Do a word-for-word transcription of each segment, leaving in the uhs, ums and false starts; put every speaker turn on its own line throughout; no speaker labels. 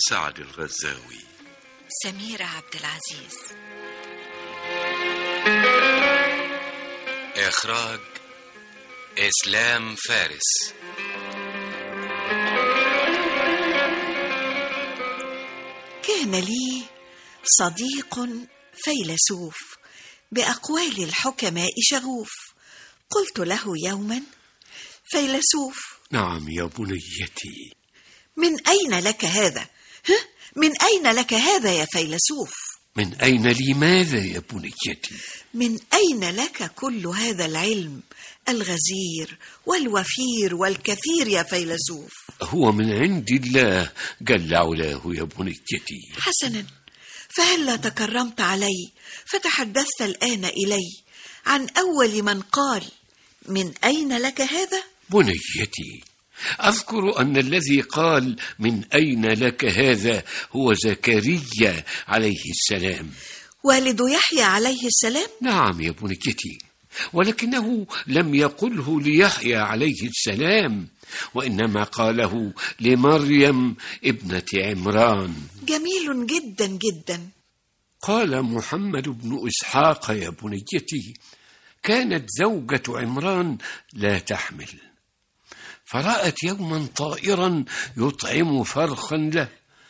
سعد الغزاوي.
سميرة عبد العزيز.
إخراج إسلام فارس.
كان لي صديق فيلسوف بأقوال الحكماء شغوف. قلت له يوما: فيلسوف.
نعم يا بنيتي.
من أين لك هذا؟ ها؟ من أين لك هذا يا فيلسوف؟
من أين لي ماذا يا بنيتي؟
من أين لك كل هذا العلم الغزير والوفير والكثير يا فيلسوف؟
هو من عند الله جل علاه يا بنيتي.
حسنا، فهلا تكرمت علي فتحدثت الآن إلي عن أول من قال: من أين لك هذا؟
بنيتي، أذكر أن الذي قال من أين لك هذا هو زكريا عليه السلام،
والد يحيى عليه السلام.
نعم يا بنيتي، ولكنه لم يقله ليحيى عليه السلام، وإنما قاله لمريم ابنة عمران.
جميل جدا جدا.
قال محمد بن إسحاق يا بنيتي: كانت زوجة عمران لا تحمل، فرأت يوما طائرا يطعم فرخا له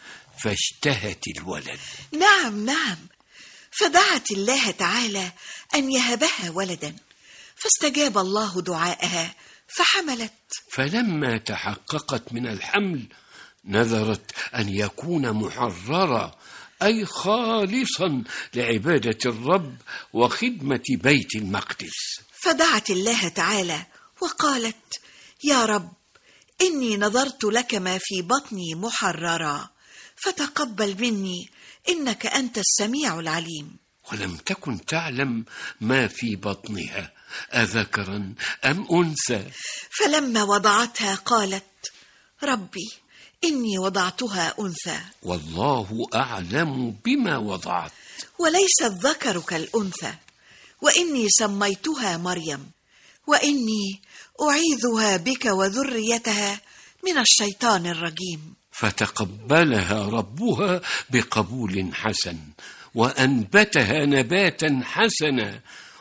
فاشتهت الولد.
نعم نعم، فدعت الله تعالى أن يهبها ولدا، فاستجاب الله دعاءها فحملت.
فلما تحققت من الحمل نذرت أن يكون محررا، أي خالصا لعبادة الرب وخدمة بيت المقدس.
فدعت الله تعالى وقالت: يا رب، إني نذرت لك ما في بطني محررا، فتقبل مني، إنك أنت السميع العليم.
ولم تكن تعلم ما في بطنها أذكرا أم أنثى.
فلما وضعتها قالت: ربي، إني وضعتها أنثى،
والله أعلم بما وضعت،
وليس الذكر كالأنثى، وإني سميتها مريم، وإني أعيذها بك وذريتها من الشيطان الرجيم.
فتقبلها ربها بقبول حسن، وأنبتها نباتا حسنا،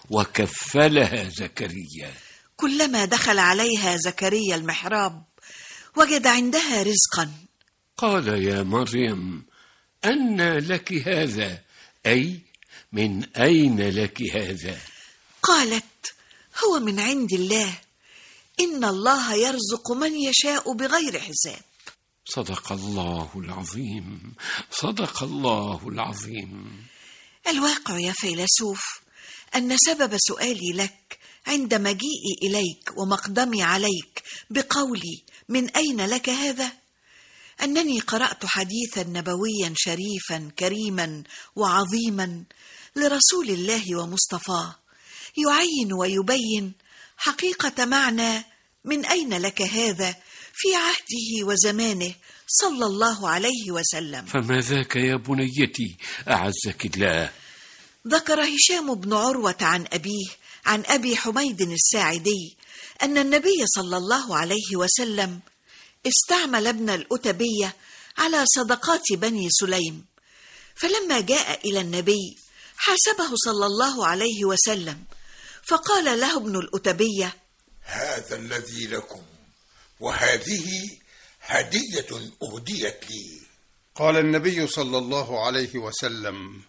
وكفلها زكريا.
كلما دخل عليها زكريا المحراب وجد عندها رزقا.
قال: يا مريم، أنى لك هذا؟ أي من أين لك هذا؟
قالت: هو من عند الله، إن الله يرزق من يشاء بغير حساب.
صدق الله العظيم، صدق الله العظيم.
الواقع يا فيلسوف أن سبب سؤالي لك عند مجيئي إليك ومقدمي عليك بقولي من أين لك هذا، أنني قرأت حديثا نبويا شريفا كريما وعظيما لرسول الله ومصطفاه، يعين ويبين حقيقة معنى من أين لك هذا في عهده وزمانه صلى الله عليه وسلم.
فما ذاك يا بنيتي أعزك الله؟
ذكر هشام بن عروة عن أبيه عن أبي حميد الساعدي أن النبي صلى الله عليه وسلم استعمل ابن الأتبية على صدقات بني سليم، فلما جاء إلى النبي حاسبه صلى الله عليه وسلم، فقال له ابن الأتبية:
هذا الذي لكم، وهذه هدية أهديت لي.
قال النبي صلى الله عليه وسلم: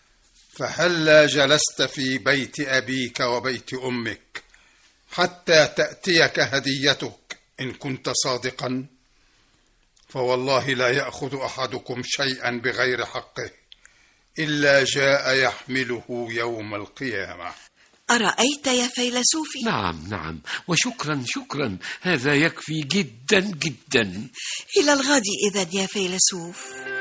فهلا جلست في بيت أبيك وبيت أمك حتى تأتيك هديتك إن كنت صادقا، فوالله لا يأخذ أحدكم شيئا بغير حقه إلا جاء يحمله يوم القيامة.
أرأيت يا فيلسوفي؟
نعم نعم، وشكرا شكرا، هذا يكفي جدا جدا.
إلى الغد إذن يا فيلسوف.